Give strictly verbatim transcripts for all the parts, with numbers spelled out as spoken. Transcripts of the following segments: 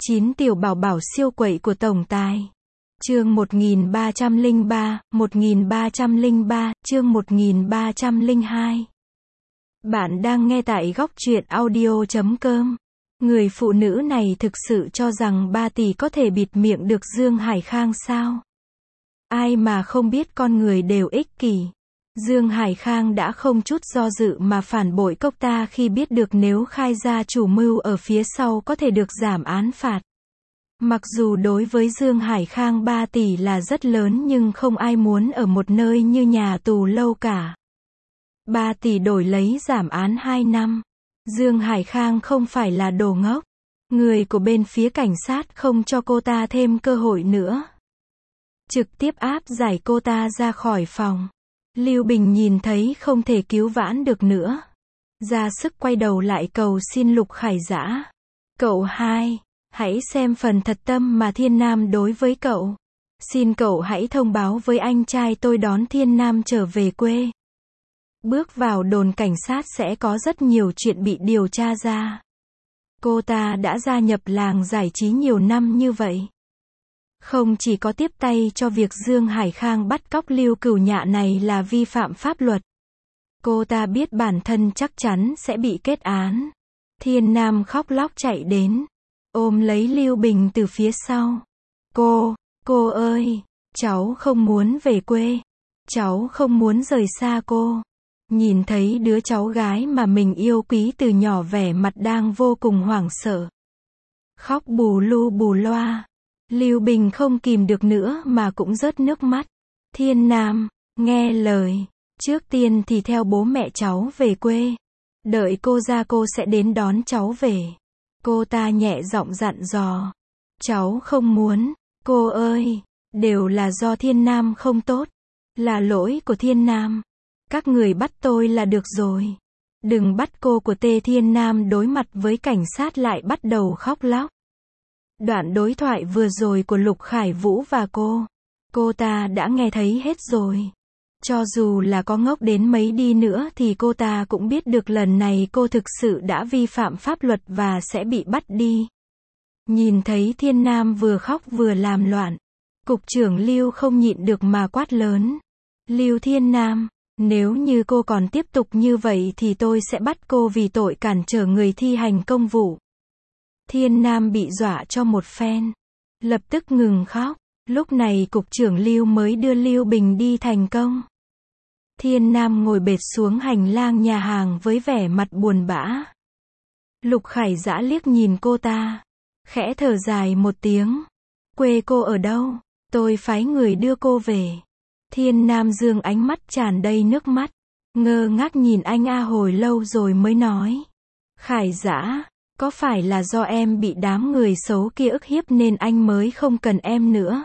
chín Tiểu bảo bảo siêu quậy của tổng tài. Chương một nghìn ba trăm lẻ ba, một nghìn ba trăm lẻ ba, chương một nghìn ba trăm lẻ hai. Bạn đang nghe tại góc truyện audio chấm com. Người phụ nữ này thực sự cho rằng ba tỷ có thể bịt miệng được Dương Hải Khang sao? Ai mà không biết con người đều ích kỷ. Dương Hải Khang đã không chút do dự mà phản bội cốc ta khi biết được nếu khai ra chủ mưu ở phía sau có thể được giảm án phạt. Mặc dù đối với Dương Hải Khang ba tỷ là rất lớn nhưng không ai muốn ở một nơi như nhà tù lâu cả. ba tỷ đổi lấy giảm án hai năm. Dương Hải Khang không phải là đồ ngốc. Người của bên phía cảnh sát không cho cô ta thêm cơ hội nữa. Trực tiếp áp giải cô ta ra khỏi phòng. Lưu Bình nhìn thấy không thể cứu vãn được nữa. Ra sức quay đầu lại cầu xin Lục Khải Dã. Cậu hai, hãy xem phần thật tâm mà Thiên Nam đối với cậu. Xin cậu hãy thông báo với anh trai tôi đón Thiên Nam trở về quê. Bước vào đồn cảnh sát sẽ có rất nhiều chuyện bị điều tra ra. Cô ta đã gia nhập làng giải trí nhiều năm như vậy. Không chỉ có tiếp tay cho việc Dương Hải Khang bắt cóc Lưu Cửu Nhạ này là vi phạm pháp luật. Cô ta biết bản thân chắc chắn sẽ bị kết án. Thiên Nam khóc lóc chạy đến, ôm lấy Lưu Bình từ phía sau. Cô, cô ơi, cháu không muốn về quê. Cháu không muốn rời xa cô. Nhìn thấy đứa cháu gái mà mình yêu quý từ nhỏ vẻ mặt đang vô cùng hoảng sợ. Khóc bù lu bù loa. Lưu Bình không kìm được nữa mà cũng rớt nước mắt. Thiên Nam, nghe lời. Trước tiên thì theo bố mẹ cháu về quê. Đợi cô ra cô sẽ đến đón cháu về. Cô ta nhẹ giọng dặn dò. Cháu không muốn. Cô ơi, đều là do Thiên Nam không tốt. Là lỗi của Thiên Nam. Các người bắt tôi là được rồi. Đừng bắt cô của Tề Thiên Nam đối mặt với cảnh sát lại bắt đầu khóc lóc. Đoạn đối thoại vừa rồi của Lục Khải Vũ và cô. Cô ta đã nghe thấy hết rồi. Cho dù là có ngốc đến mấy đi nữa thì cô ta cũng biết được lần này cô thực sự đã vi phạm pháp luật và sẽ bị bắt đi. Nhìn thấy Thiên Nam vừa khóc vừa làm loạn. Cục trưởng Lưu không nhịn được mà quát lớn. Lưu Thiên Nam, nếu như cô còn tiếp tục như vậy thì tôi sẽ bắt cô vì tội cản trở người thi hành công vụ. Thiên Nam bị dọa cho một phen. Lập tức ngừng khóc. Lúc này cục trưởng Lưu mới đưa Lưu Bình đi thành công. Thiên Nam ngồi bệt xuống hành lang nhà hàng với vẻ mặt buồn bã. Lục Khải Dã liếc nhìn cô ta. Khẽ thở dài một tiếng. Quê cô ở đâu? Tôi phái người đưa cô về. Thiên Nam dương ánh mắt tràn đầy nước mắt. Ngơ ngác nhìn anh A hồi lâu rồi mới nói. Khải Dã, có phải là do em bị đám người xấu kia ức hiếp nên anh mới không cần em nữa?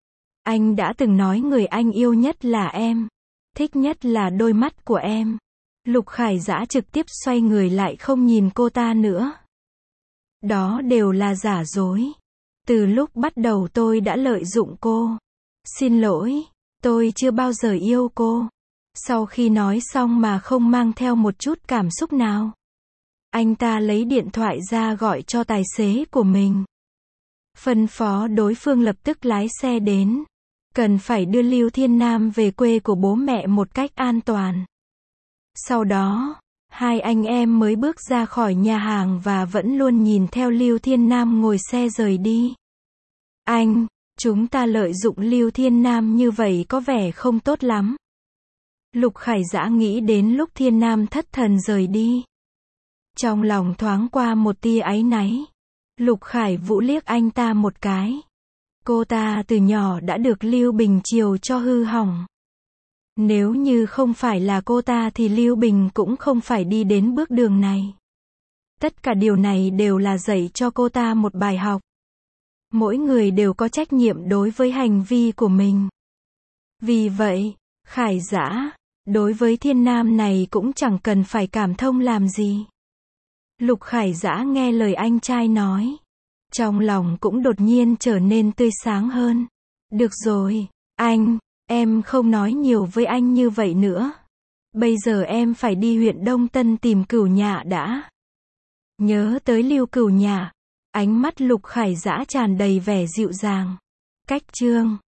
Anh đã từng nói người anh yêu nhất là em. Thích nhất là đôi mắt của em. Lục Khải Dã trực tiếp xoay người lại không nhìn cô ta nữa. Đó đều là giả dối. Từ lúc bắt đầu tôi đã lợi dụng cô. Xin lỗi, tôi chưa bao giờ yêu cô. Sau khi nói xong mà không mang theo một chút cảm xúc nào. Anh ta lấy điện thoại ra gọi cho tài xế của mình. Phân phó đối phương lập tức lái xe đến. Cần phải đưa Lưu Thiên Nam về quê của bố mẹ một cách an toàn. Sau đó, hai anh em mới bước ra khỏi nhà hàng và vẫn luôn nhìn theo Lưu Thiên Nam ngồi xe rời đi. Anh, chúng ta lợi dụng Lưu Thiên Nam như vậy có vẻ không tốt lắm. Lục Khải Dã nghĩ đến lúc Thiên Nam thất thần rời đi. Trong lòng thoáng qua một tia áy náy. Lục Khải Vũ liếc anh ta một cái. Cô ta từ nhỏ đã được Lưu Bình chiều cho hư hỏng. Nếu như không phải là cô ta thì Lưu Bình cũng không phải đi đến bước đường này. Tất cả điều này đều là dạy cho cô ta một bài học. Mỗi người đều có trách nhiệm đối với hành vi của mình. Vì vậy, Khải Dã, đối với Thiên Nam này cũng chẳng cần phải cảm thông làm gì. Lục Khải Dã nghe lời anh trai nói. Trong lòng cũng đột nhiên trở nên tươi sáng hơn. Được rồi, anh, em không nói nhiều với anh như vậy nữa. Bây giờ em phải đi huyện Đông Tân tìm Cửu Nhạ đã. Nhớ tới Lưu Cửu Nhạ. Ánh mắt Lục Khải Dã tràn đầy vẻ dịu dàng. Cách chương